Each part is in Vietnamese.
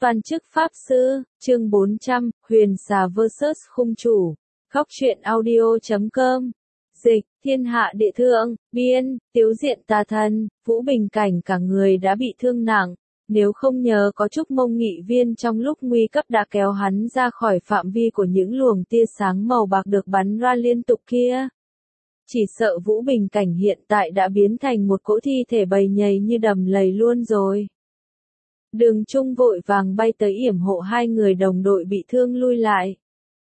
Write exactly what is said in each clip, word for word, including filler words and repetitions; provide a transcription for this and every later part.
Toàn chức Pháp Sư, chương bốn trăm, Huyền Xà versus Khung Chủ. Khóc truyện audio chấm com. Dịch, thiên hạ địa thượng, biên, tiếu diện tà thần, Vũ Bình Cảnh cả người đã bị thương nặng. Nếu không nhờ có Trúc Mông Nghị Viên trong lúc nguy cấp đã kéo hắn ra khỏi phạm vi của những luồng tia sáng màu bạc được bắn ra liên tục kia. Chỉ sợ Vũ Bình Cảnh hiện tại đã biến thành một cỗ thi thể bầy nhầy như đầm lầy luôn rồi. Đường Trung vội vàng bay tới yểm hộ hai người đồng đội bị thương lui lại.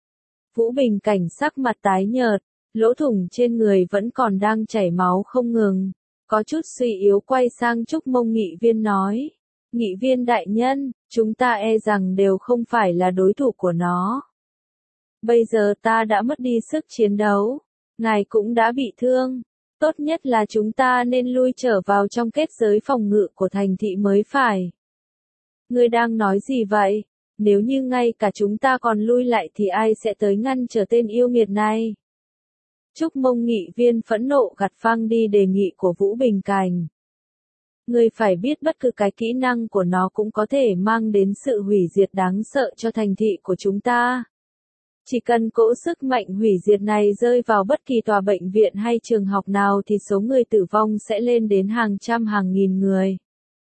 Vũ Bình Cảnh sắc mặt tái nhợt, lỗ thủng trên người vẫn còn đang chảy máu không ngừng, có chút suy yếu quay sang Trúc Mông Nghị Viên nói. Nghị Viên đại nhân, chúng ta e rằng đều không phải là đối thủ của nó. Bây giờ ta đã mất đi sức chiến đấu, ngài cũng đã bị thương, tốt nhất là chúng ta nên lui trở vào trong kết giới phòng ngự của thành thị mới phải. Ngươi đang nói gì vậy? Nếu như ngay cả chúng ta còn lui lại thì ai sẽ tới ngăn trở tên yêu nghiệt này? Trúc Mông Nghị Viên phẫn nộ gạt phăng đi đề nghị của Vũ Bình Cảnh. Ngươi phải biết bất cứ cái kỹ năng của nó cũng có thể mang đến sự hủy diệt đáng sợ cho thành thị của chúng ta. Chỉ cần cỗ sức mạnh hủy diệt này rơi vào bất kỳ tòa bệnh viện hay trường học nào thì số người tử vong sẽ lên đến hàng trăm hàng nghìn người.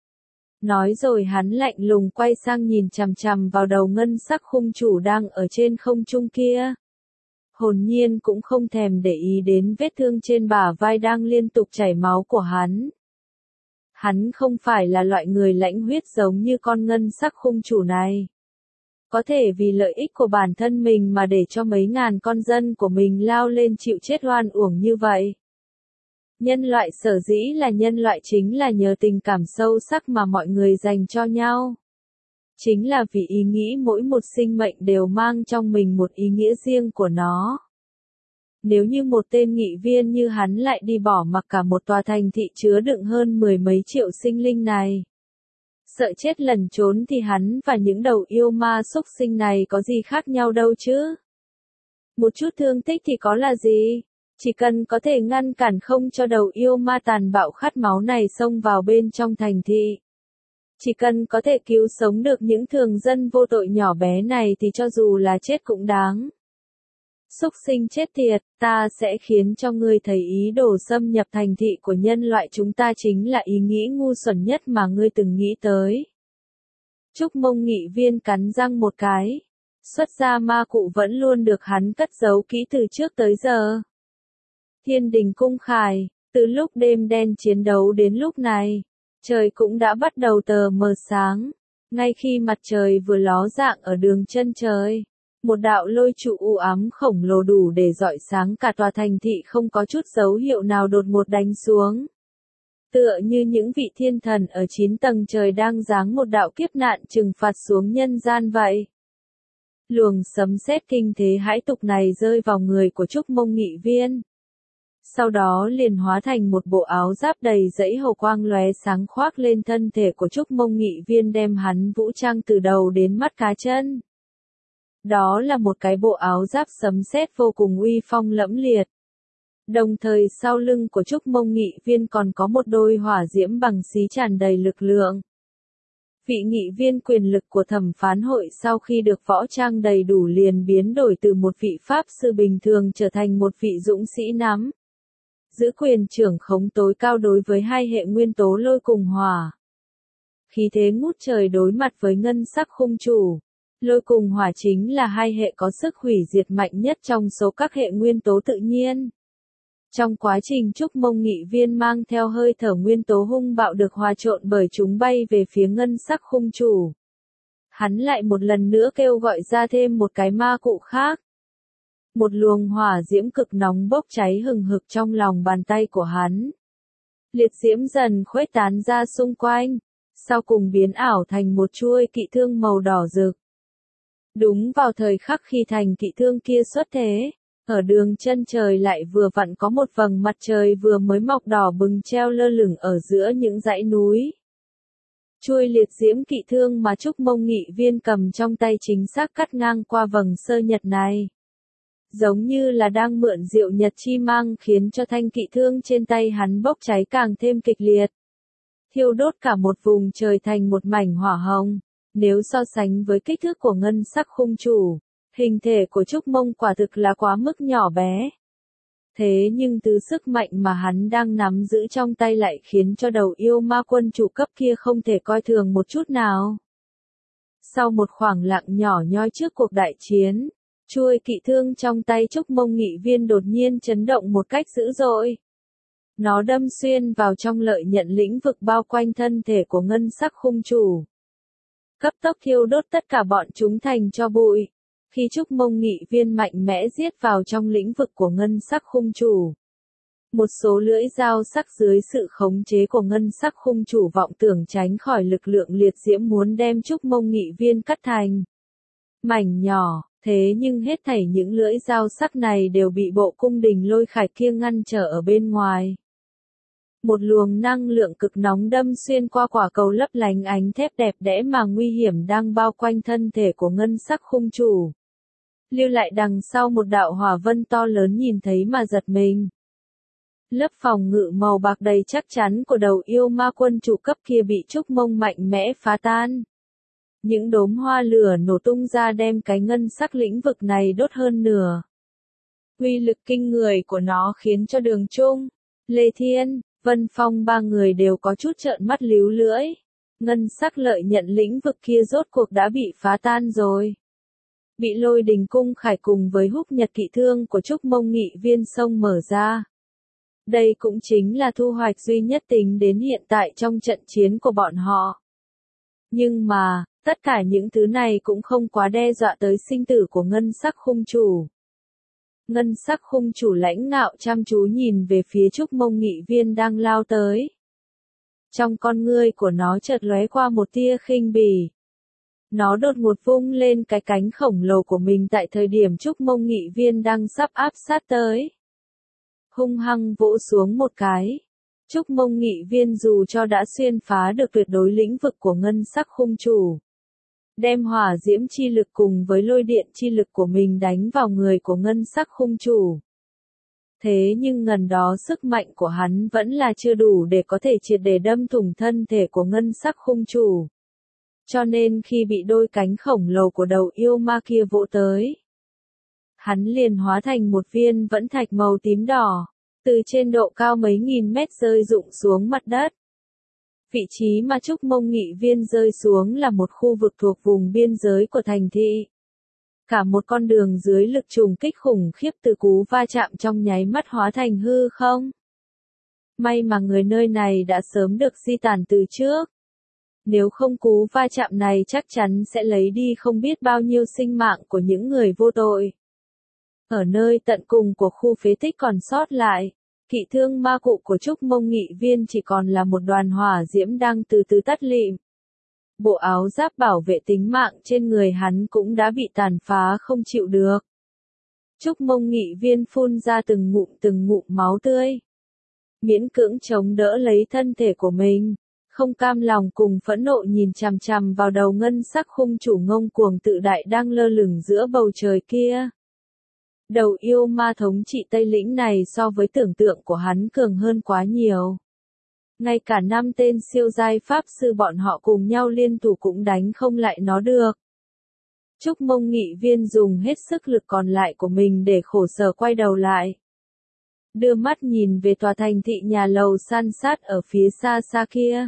Nói rồi hắn lạnh lùng quay sang nhìn chằm chằm vào đầu ngân sắc khung chủ đang ở trên không trung kia. Hồn nhiên cũng không thèm để ý đến vết thương trên bả vai đang liên tục chảy máu của hắn. Hắn không phải là loại người lãnh huyết giống như con ngân sắc khung chủ này. Có thể vì lợi ích của bản thân mình mà để cho mấy ngàn con dân của mình lao lên chịu chết oan uổng như vậy. Nhân loại sở dĩ là nhân loại chính là nhờ tình cảm sâu sắc mà mọi người dành cho nhau. Chính là vì ý nghĩ mỗi một sinh mệnh đều mang trong mình một ý nghĩa riêng của nó. Nếu như một tên nghị viên như hắn lại đi bỏ mặc cả một tòa thành thị chứa đựng hơn mười mấy triệu sinh linh này. Sợ chết lẩn trốn thì hắn và những đầu yêu ma xúc sinh này có gì khác nhau đâu chứ. Một chút thương tích thì có là gì? Chỉ cần có thể ngăn cản không cho đầu yêu ma tàn bạo khát máu này xông vào bên trong thành thị. Chỉ cần có thể cứu sống được những thường dân vô tội nhỏ bé này thì cho dù là chết cũng đáng. Xúc sinh chết tiệt, ta sẽ khiến cho ngươi thấy ý đồ xâm nhập thành thị của nhân loại chúng ta chính là ý nghĩ ngu xuẩn nhất mà ngươi từng nghĩ tới. Trúc Mông Nghị Viên cắn răng một cái. Xuất ra ma cụ vẫn luôn được hắn cất giấu kỹ từ trước tới giờ. Thiên đình cung khải, từ lúc đêm đen chiến đấu đến lúc này, trời cũng đã bắt đầu tờ mờ sáng. Ngay khi mặt trời vừa ló dạng ở đường chân trời, một đạo lôi trụ u ám khổng lồ đủ để rọi sáng cả tòa thành thị không có chút dấu hiệu nào đột ngột đánh xuống. Tựa như những vị thiên thần ở chín tầng trời đang giáng một đạo kiếp nạn trừng phạt xuống nhân gian vậy. Luồng sấm sét kinh thế hãi tục này rơi vào người của Trúc Mông Nghị Viên. Sau đó liền hóa thành một bộ áo giáp đầy dãy hào quang lóe sáng khoác lên thân thể của Trúc Mông Nghị Viên đem hắn vũ trang từ đầu đến mắt cá chân. Đó là một cái bộ áo giáp sấm sét vô cùng uy phong lẫm liệt. Đồng thời sau lưng của Trúc Mông Nghị Viên còn có một đôi hỏa diễm bằng xí tràn đầy lực lượng. Vị nghị viên quyền lực của thẩm phán hội sau khi được võ trang đầy đủ liền biến đổi từ một vị pháp sư bình thường trở thành một vị dũng sĩ nắm giữ quyền trưởng khống tối cao đối với hai hệ nguyên tố lôi cùng hỏa. Khí thế ngút trời đối mặt với ngân sắc khung chủ. Lôi cùng hỏa chính là hai hệ có sức hủy diệt mạnh nhất trong số các hệ nguyên tố tự nhiên. Trong quá trình Trúc Mông Nghị Viên mang theo hơi thở nguyên tố hung bạo được hòa trộn bởi chúng bay về phía ngân sắc khung chủ. Hắn lại một lần nữa kêu gọi ra thêm một cái ma cụ khác. Một luồng hỏa diễm cực nóng bốc cháy hừng hực trong lòng bàn tay của hắn. Liệt diễm dần khuếch tán ra xung quanh, sau cùng biến ảo thành một chuôi kỵ thương màu đỏ rực. Đúng vào thời khắc khi thành kỵ thương kia xuất thế, ở đường chân trời lại vừa vặn có một vầng mặt trời vừa mới mọc đỏ bừng treo lơ lửng ở giữa những dãy núi. Chuôi liệt diễm kỵ thương mà Trúc Mông Nghị Viên cầm trong tay chính xác cắt ngang qua vầng sơ nhật này. Giống như là đang mượn diệu nhật chi mang khiến cho thanh kỵ thương trên tay hắn bốc cháy càng thêm kịch liệt. Thiêu đốt cả một vùng trời thành một mảnh hỏa hồng. Nếu so sánh với kích thước của ngân sắc khung chủ, hình thể của Trúc Mông quả thực là quá mức nhỏ bé. Thế nhưng từ sức mạnh mà hắn đang nắm giữ trong tay lại khiến cho đầu yêu ma quân chủ cấp kia không thể coi thường một chút nào. Sau một khoảng lặng nhỏ nhoi trước cuộc đại chiến, chuôi kỵ thương trong tay Trúc Mông Nghị Viên đột nhiên chấn động một cách dữ dội. Nó đâm xuyên vào trong lợi nhận lĩnh vực bao quanh thân thể của ngân sắc khung chủ. Cấp tốc thiêu đốt tất cả bọn chúng thành tro bụi. Khi Trúc Mông Nghị Viên mạnh mẽ giết vào trong lĩnh vực của ngân sắc khung chủ, một số lưỡi dao sắc dưới sự khống chế của ngân sắc khung chủ vọng tưởng tránh khỏi lực lượng liệt diễm muốn đem Trúc Mông Nghị Viên cắt thành mảnh nhỏ, thế nhưng hết thảy những lưỡi dao sắc này đều bị bộ cung đình lôi khải kia ngăn trở ở bên ngoài. Một luồng năng lượng cực nóng đâm xuyên qua quả cầu lấp lánh ánh thép đẹp đẽ mà nguy hiểm đang bao quanh thân thể của ngân sắc khung chủ. Lưu lại đằng sau một đạo hỏa vân to lớn nhìn thấy mà giật mình. Lớp phòng ngự màu bạc đầy chắc chắn của đầu yêu ma quân chủ cấp kia bị Trúc Mông mạnh mẽ phá tan. Những đốm hoa lửa nổ tung ra đem cái ngân sắc lĩnh vực này đốt hơn nửa. Uy lực kinh người của nó khiến cho Đường Trung, Lê Thiên, Vân Phong ba người đều có chút trợn mắt líu lưỡi. Ngân sắc lợi nhận lĩnh vực kia rốt cuộc đã bị phá tan rồi. Bị Lôi Đình Cung Khải cùng với húc nhật kỵ thương của Trúc Mông Nghị Viên sông mở ra. Đây cũng chính là thu hoạch duy nhất tính đến hiện tại trong trận chiến của bọn họ. Nhưng mà, tất cả những thứ này cũng không quá đe dọa tới sinh tử của ngân sắc khung chủ. Ngân sắc khung chủ lãnh ngạo chăm chú nhìn về phía Trúc Mông Nghị Viên đang lao tới. Trong con ngươi của nó chợt lóe qua một tia khinh bỉ. Nó đột ngột vung lên cái cánh khổng lồ của mình tại thời điểm Trúc Mông Nghị Viên đang sắp áp sát tới. Hung hăng vỗ xuống một cái. Trúc Mông Nghị Viên dù cho đã xuyên phá được tuyệt đối lĩnh vực của ngân sắc khung chủ, đem hỏa diễm chi lực cùng với lôi điện chi lực của mình đánh vào người của ngân sắc khung chủ. Thế nhưng ngần đó sức mạnh của hắn vẫn là chưa đủ để có thể triệt để đâm thủng thân thể của ngân sắc khung chủ. Cho nên khi bị đôi cánh khổng lồ của đầu yêu ma kia vỗ tới, hắn liền hóa thành một viên vẫn thạch màu tím đỏ, từ trên độ cao mấy nghìn mét rơi rụng xuống mặt đất. Vị trí mà Trúc Mông Nghị Viên rơi xuống là một khu vực thuộc vùng biên giới của thành thị. Cả một con đường dưới lực trùng kích khủng khiếp từ cú va chạm trong nháy mắt hóa thành hư không. May mà người nơi này đã sớm được di tản từ trước. Nếu không cú va chạm này chắc chắn sẽ lấy đi không biết bao nhiêu sinh mạng của những người vô tội. Ở nơi tận cùng của khu phế tích còn sót lại, kỵ thương ma cụ của Trúc Mông Nghị Viên chỉ còn là một đoàn hỏa diễm đang từ từ tắt lịm. Bộ áo giáp bảo vệ tính mạng trên người hắn cũng đã bị tàn phá không chịu được. Trúc Mông Nghị Viên phun ra từng ngụm từng ngụm máu tươi. Miễn cưỡng chống đỡ lấy thân thể của mình, không cam lòng cùng phẫn nộ nhìn chằm chằm vào đầu ngân sắc khung chủ ngông cuồng tự đại đang lơ lửng giữa bầu trời kia. Đầu yêu ma thống trị Tây Lĩnh này so với tưởng tượng của hắn cường hơn quá nhiều. Ngay cả năm tên siêu giai pháp sư bọn họ cùng nhau liên thủ cũng đánh không lại nó được. Trúc Mông Nghị Viên dùng hết sức lực còn lại của mình để khổ sở quay đầu lại. Đưa mắt nhìn về tòa thành thị nhà lầu san sát ở phía xa xa kia.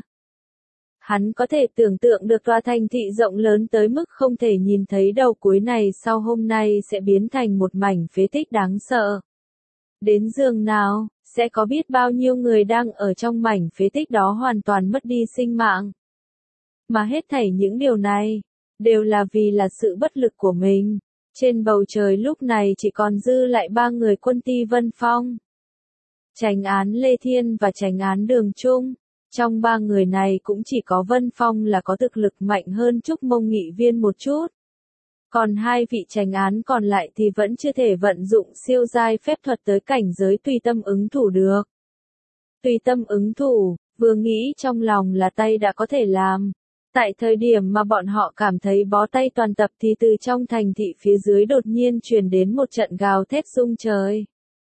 Hắn có thể tưởng tượng được tòa thành thị rộng lớn tới mức không thể nhìn thấy đầu cuối này sau hôm nay sẽ biến thành một mảnh phế tích đáng sợ. Đến giường nào, sẽ có biết bao nhiêu người đang ở trong mảnh phế tích đó hoàn toàn mất đi sinh mạng. Mà hết thảy những điều này, đều là vì là sự bất lực của mình. Trên bầu trời lúc này chỉ còn dư lại ba người quân ti Vân Phong, Chánh án Lê Thiên và Chánh án Đường Trung. Trong ba người này cũng chỉ có Vân Phong là có thực lực mạnh hơn Trúc Mông Nghị Viên một chút. Còn hai vị chánh án còn lại thì vẫn chưa thể vận dụng siêu giai phép thuật tới cảnh giới tùy tâm ứng thủ được. Tùy tâm ứng thủ, vừa nghĩ trong lòng là tay đã có thể làm. Tại thời điểm mà bọn họ cảm thấy bó tay toàn tập thì từ trong thành thị phía dưới đột nhiên truyền đến một trận gào thét rung trời.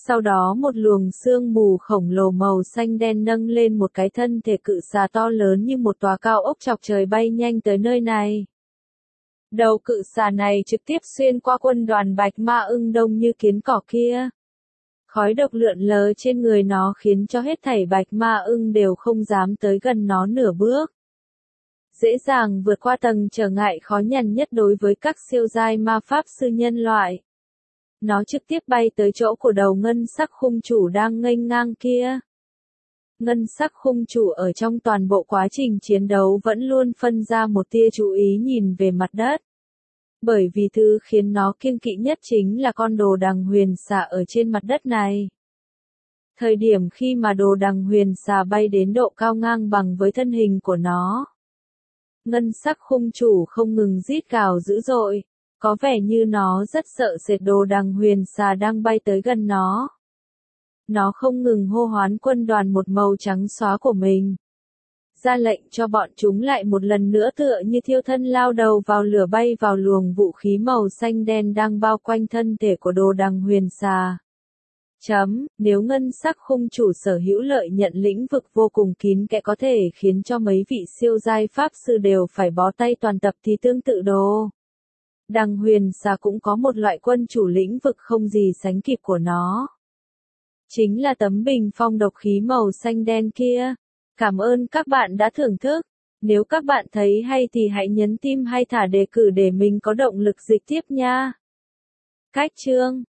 Sau đó một luồng sương mù khổng lồ màu xanh đen nâng lên một cái thân thể cự xà to lớn như một tòa cao ốc chọc trời bay nhanh tới nơi này. Đầu cự xà này trực tiếp xuyên qua quân đoàn Bạch Ma Ưng đông như kiến cỏ kia. Khói độc lượn lờ trên người nó khiến cho hết thảy Bạch Ma Ưng đều không dám tới gần nó nửa bước. Dễ dàng vượt qua tầng trở ngại khó nhằn nhất đối với các siêu giai ma pháp sư nhân loại. Nó trực tiếp bay tới chỗ của đầu ngân sắc khung chủ đang nghênh ngang kia. Ngân sắc khung chủ ở trong toàn bộ quá trình chiến đấu vẫn luôn phân ra một tia chú ý nhìn về mặt đất. Bởi vì thứ khiến nó kiêng kỵ nhất chính là con đồ đằng huyền xà ở trên mặt đất này. Thời điểm khi mà đồ đằng huyền xà bay đến độ cao ngang bằng với thân hình của nó. Ngân sắc khung chủ không ngừng rít gào dữ dội, có vẻ như nó rất sợ sệt đồ đằng huyền xà đang bay tới gần nó. Nó không ngừng hô hoán quân đoàn một màu trắng xóa của mình. Ra lệnh cho bọn chúng lại một lần nữa tựa như thiêu thân lao đầu vào lửa bay vào luồng vũ khí màu xanh đen đang bao quanh thân thể của đồ đằng huyền xà. Chấm, nếu ngân sắc khung chủ sở hữu lợi nhận lĩnh vực vô cùng kín kẽ có thể khiến cho mấy vị siêu giai pháp sư đều phải bó tay toàn tập thì tương tự đồ. Đằng huyền xà cũng có một loại quân chủ lĩnh vực không gì sánh kịp của nó. Chính là tấm bình phong độc khí màu xanh đen kia. Cảm ơn các bạn đã thưởng thức. Nếu các bạn thấy hay thì hãy nhấn tim hay thả đề cử để mình có động lực dịch tiếp nha. Cách chương